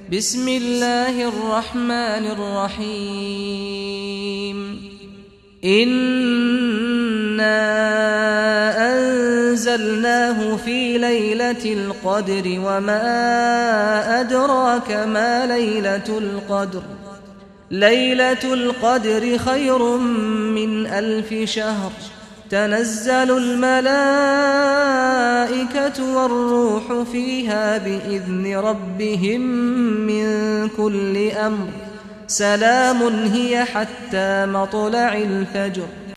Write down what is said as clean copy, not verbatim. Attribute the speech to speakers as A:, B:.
A: بسم الله الرحمن الرحيم إنا أنزلناه في ليلة القدر وما أدراك ما ليلة القدر ليلة القدر خير من 1000 شهر تنزل الملائكة والروح فيها بإذن ربهم من كل أمر سلام هي حتى مطلع الفجر